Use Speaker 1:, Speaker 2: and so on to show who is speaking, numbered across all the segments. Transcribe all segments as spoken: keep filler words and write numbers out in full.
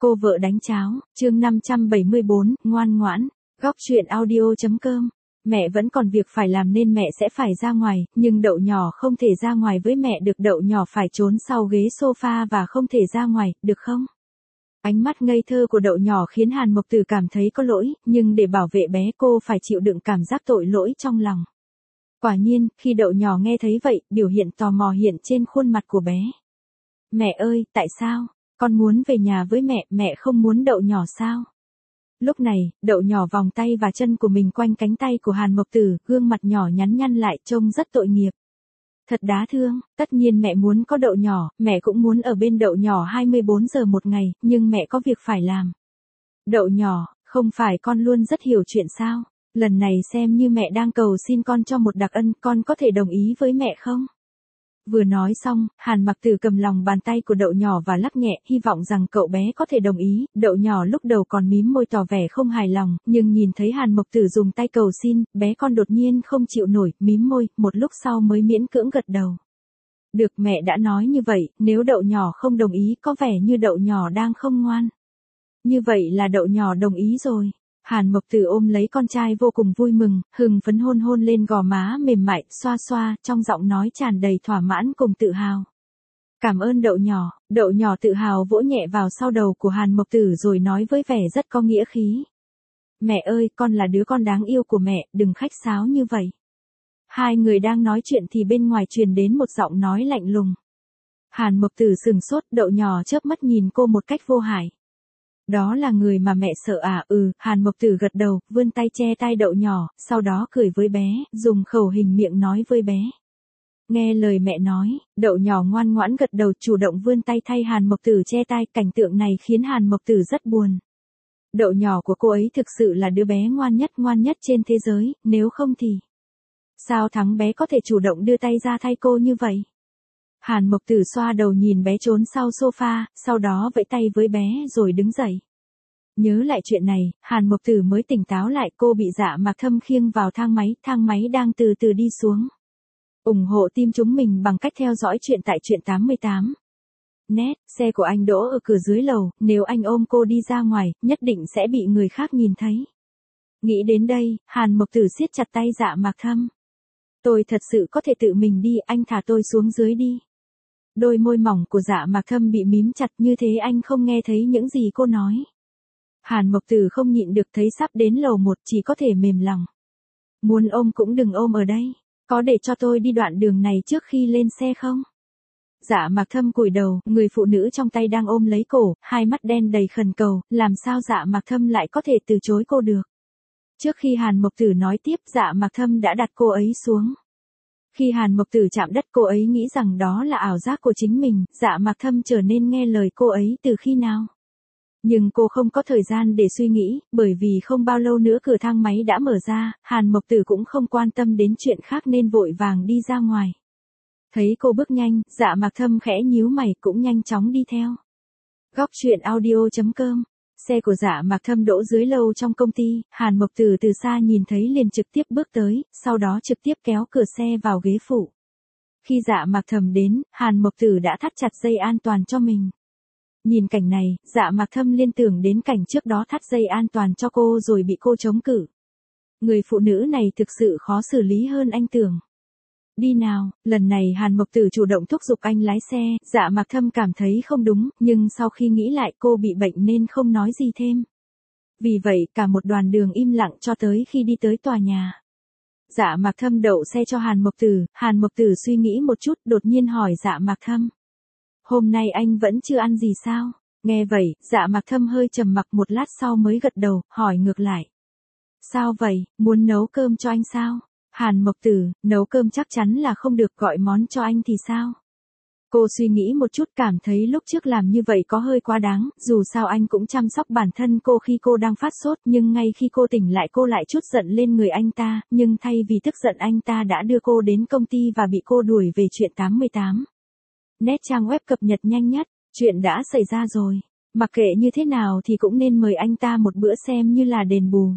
Speaker 1: Cô vợ đánh cháo, chương năm trăm bảy mươi bốn, ngoan ngoãn, góc truyện audio.com. Mẹ vẫn còn việc phải làm nên mẹ sẽ phải ra ngoài, nhưng Đậu nhỏ không thể ra ngoài với mẹ được. Đậu nhỏ phải trốn sau ghế sofa và không thể ra ngoài, được không? Ánh mắt ngây thơ của Đậu nhỏ khiến Hàn Mộc Tử cảm thấy có lỗi, nhưng để bảo vệ bé cô phải chịu đựng cảm giác tội lỗi trong lòng. Quả nhiên, khi Đậu nhỏ nghe thấy vậy, biểu hiện tò mò hiện trên khuôn mặt của bé. Mẹ ơi, tại sao? Con muốn về nhà với mẹ, mẹ không muốn Đậu nhỏ sao? Lúc này, Đậu nhỏ vòng tay và chân của mình quanh cánh tay của Hàn Mộc Tử, gương mặt nhỏ nhắn nhăn lại trông rất tội nghiệp. Thật đáng thương, tất nhiên mẹ muốn có Đậu nhỏ, mẹ cũng muốn ở bên Đậu nhỏ hai mươi bốn giờ một ngày, nhưng mẹ có việc phải làm. Đậu nhỏ, không phải con luôn rất hiểu chuyện sao? Lần này xem như mẹ đang cầu xin con cho một đặc ân, con có thể đồng ý với mẹ không? Vừa nói xong, Hàn Mặc Tử cầm lòng bàn tay của Đậu nhỏ và lắc nhẹ, hy vọng rằng cậu bé có thể đồng ý. Đậu nhỏ lúc đầu còn mím môi tỏ vẻ không hài lòng, nhưng nhìn thấy Hàn Mộc Tử dùng tay cầu xin, bé con đột nhiên không chịu nổi, mím môi, một lúc sau mới miễn cưỡng gật đầu. Được, mẹ đã nói như vậy, nếu Đậu nhỏ không đồng ý có vẻ như Đậu nhỏ đang không ngoan. Như vậy là Đậu nhỏ đồng ý rồi. Hàn Mộc Tử ôm lấy con trai vô cùng vui mừng, hừng phấn hôn hôn lên gò má mềm mại, xoa xoa, trong giọng nói tràn đầy thỏa mãn cùng tự hào. Cảm ơn Đậu nhỏ. Đậu nhỏ tự hào vỗ nhẹ vào sau đầu của Hàn Mộc Tử rồi nói với vẻ rất có nghĩa khí. Mẹ ơi, con là đứa con đáng yêu của mẹ, đừng khách sáo như vậy. Hai người đang nói chuyện thì bên ngoài truyền đến một giọng nói lạnh lùng. Hàn Mộc Tử sừng sốt, Đậu nhỏ chớp mắt nhìn cô một cách vô hại. Đó là người mà mẹ sợ à? Ừ, Hàn Mộc Tử gật đầu, vươn tay che tai Đậu nhỏ, sau đó cười với bé, dùng khẩu hình miệng nói với bé. Nghe lời mẹ nói, Đậu nhỏ ngoan ngoãn gật đầu, chủ động vươn tay thay Hàn Mộc Tử che tai, cảnh tượng này khiến Hàn Mộc Tử rất buồn. Đậu nhỏ của cô ấy thực sự là đứa bé ngoan nhất ngoan nhất trên thế giới, nếu không thì... Sao thắng bé có thể chủ động đưa tay ra thay cô như vậy? Hàn Mộc Tử xoa đầu nhìn bé trốn sau sofa, sau đó vẫy tay với bé rồi đứng dậy. Nhớ lại chuyện này, Hàn Mộc Tử mới tỉnh táo lại, cô bị Dạ Mạc Thâm khiêng vào thang máy, thang máy đang từ từ đi xuống. ủng hộ team chúng mình bằng cách theo dõi chuyện tại truyện tám mươi tám. Net, xe của anh đỗ ở cửa dưới lầu, nếu anh ôm cô đi ra ngoài, nhất định sẽ bị người khác nhìn thấy. Nghĩ đến đây, Hàn Mộc Tử siết chặt tay Dạ Mạc Thâm. Tôi thật sự có thể tự mình đi, anh thả tôi xuống dưới đi. Đôi môi mỏng của Dạ Mạc Thâm bị mím chặt, như thế anh không nghe thấy những gì cô nói. Hàn Mộc Tử không nhịn được, thấy sắp đến lầu một chỉ có thể mềm lòng. Muốn ôm cũng đừng ôm ở đây, có để cho tôi đi đoạn đường này trước khi lên xe không? Dạ Mạc Thâm cúi đầu, người phụ nữ trong tay đang ôm lấy cổ, hai mắt đen đầy khẩn cầu, làm sao Dạ Mạc Thâm lại có thể từ chối cô được? Trước khi Hàn Mộc Tử nói tiếp, Dạ Mạc Thâm đã đặt cô ấy xuống. Khi Hàn Mộc Tử chạm đất, cô ấy nghĩ rằng đó là ảo giác của chính mình. Dạ Mạc Thâm trở nên nghe lời cô ấy từ khi nào? Nhưng cô không có thời gian để suy nghĩ, bởi vì không bao lâu nữa cửa thang máy đã mở ra, Hàn Mộc Tử cũng không quan tâm đến chuyện khác nên vội vàng đi ra ngoài. Thấy cô bước nhanh, Dạ Mạc Thâm khẽ nhíu mày cũng nhanh chóng đi theo. Góc truyện audio.com. Xe của Dạ Mạc Thâm đỗ dưới lầu trong công ty, Hàn Mộc Tử từ xa nhìn thấy liền trực tiếp bước tới, sau đó trực tiếp kéo cửa xe vào ghế phụ. Khi Dạ Mạc Thâm đến, Hàn Mộc Tử đã thắt chặt dây an toàn cho mình. Nhìn cảnh này, Dạ Mạc Thâm liên tưởng đến cảnh trước đó thắt dây an toàn cho cô rồi bị cô chống cự. Người phụ nữ này thực sự khó xử lý hơn anh tưởng. Đi nào, lần này Hàn Mộc Tử chủ động thúc giục anh lái xe, Dạ Mạc Thâm cảm thấy không đúng, nhưng sau khi nghĩ lại cô bị bệnh nên không nói gì thêm. Vì vậy, cả một đoạn đường im lặng cho tới khi đi tới tòa nhà. Dạ Mạc Thâm đậu xe cho Hàn Mộc Tử, Hàn Mộc Tử suy nghĩ một chút, đột nhiên hỏi Dạ Mạc Thâm. Hôm nay anh vẫn chưa ăn gì sao? Nghe vậy, Dạ Mạc Thâm hơi trầm mặc, một lát sau mới gật đầu, hỏi ngược lại. Sao vậy, muốn nấu cơm cho anh sao? Hàn Mộc Tử, nấu cơm chắc chắn là không được, gọi món cho anh thì sao? Cô suy nghĩ một chút, cảm thấy lúc trước làm như vậy có hơi quá đáng, dù sao anh cũng chăm sóc bản thân cô khi cô đang phát sốt, nhưng ngay khi cô tỉnh lại cô lại chút giận lên người anh ta, nhưng thay vì tức giận anh ta đã đưa cô đến công ty và bị cô đuổi về truyện tám mươi tám. Net trang web cập nhật nhanh nhất, chuyện đã xảy ra rồi. Mặc kệ như thế nào thì cũng nên mời anh ta một bữa xem như là đền bù.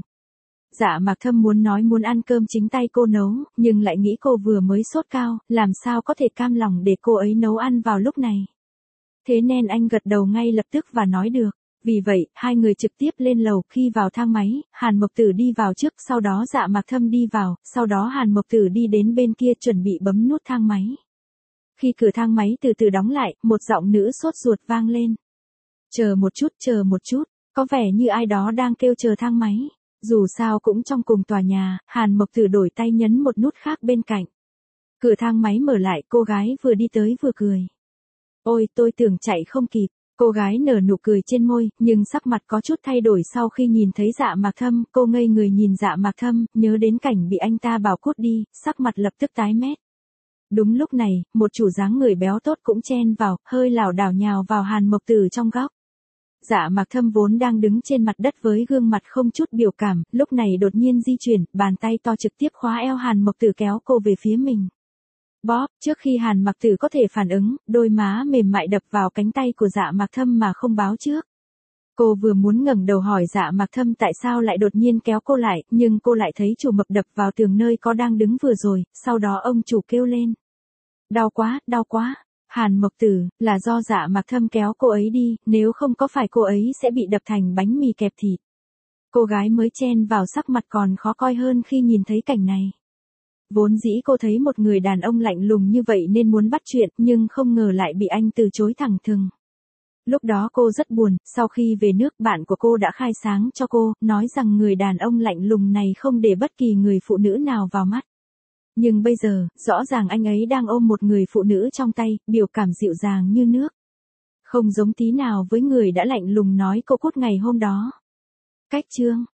Speaker 1: Dạ Mạc Thâm muốn nói muốn ăn cơm chính tay cô nấu, nhưng lại nghĩ cô vừa mới sốt cao, làm sao có thể cam lòng để cô ấy nấu ăn vào lúc này. Thế nên anh gật đầu ngay lập tức và nói được. Vì vậy, hai người trực tiếp lên lầu, khi vào thang máy, Hàn Mộc Tử đi vào trước, sau đó Dạ Mạc Thâm đi vào, sau đó Hàn Mộc Tử đi đến bên kia chuẩn bị bấm nút thang máy. Khi cửa thang máy từ từ đóng lại, một giọng nữ sốt ruột vang lên. Chờ một chút, chờ một chút, có vẻ như ai đó đang kêu chờ thang máy. Dù sao cũng trong cùng tòa nhà, Hàn Mộc Tử đổi tay nhấn một nút khác bên cạnh. Cửa thang máy mở lại, cô gái vừa đi tới vừa cười. Ôi, tôi tưởng chạy không kịp. Cô gái nở nụ cười trên môi, nhưng sắc mặt có chút thay đổi sau khi nhìn thấy Dạ Mạc Thâm, cô ngây người nhìn Dạ Mạc Thâm, nhớ đến cảnh bị anh ta bảo cút đi, sắc mặt lập tức tái mét. Đúng lúc này, một chủ dáng người béo tốt cũng chen vào, hơi lảo đảo nhào vào Hàn Mộc Tử trong góc. Dạ Mạc Thâm vốn đang đứng trên mặt đất với gương mặt không chút biểu cảm, lúc này đột nhiên di chuyển, bàn tay to trực tiếp khóa eo Hàn Mộc Tử kéo cô về phía mình. Bóp, trước khi Hàn Mạc Tử có thể phản ứng, đôi má mềm mại đập vào cánh tay của Dạ Mạc Thâm mà không báo trước. Cô vừa muốn ngẩng đầu hỏi Dạ Mạc Thâm tại sao lại đột nhiên kéo cô lại, nhưng cô lại thấy chủ mập đập vào tường nơi có đang đứng vừa rồi, sau đó ông chủ kêu lên. Đau quá, đau quá. Hàn Mộc Tử, là do Dạ Mạc Thâm kéo cô ấy đi, nếu không có phải cô ấy sẽ bị đập thành bánh mì kẹp thịt. Cô gái mới chen vào sắc mặt còn khó coi hơn khi nhìn thấy cảnh này. Vốn dĩ cô thấy một người đàn ông lạnh lùng như vậy nên muốn bắt chuyện, nhưng không ngờ lại bị anh từ chối thẳng thừng. Lúc đó cô rất buồn, sau khi về nước bạn của cô đã khai sáng cho cô, nói rằng người đàn ông lạnh lùng này không để bất kỳ người phụ nữ nào vào mắt. Nhưng bây giờ, rõ ràng anh ấy đang ôm một người phụ nữ trong tay, biểu cảm dịu dàng như nước. Không giống tí nào với người đã lạnh lùng nói cô cút ngày hôm đó. Cách chương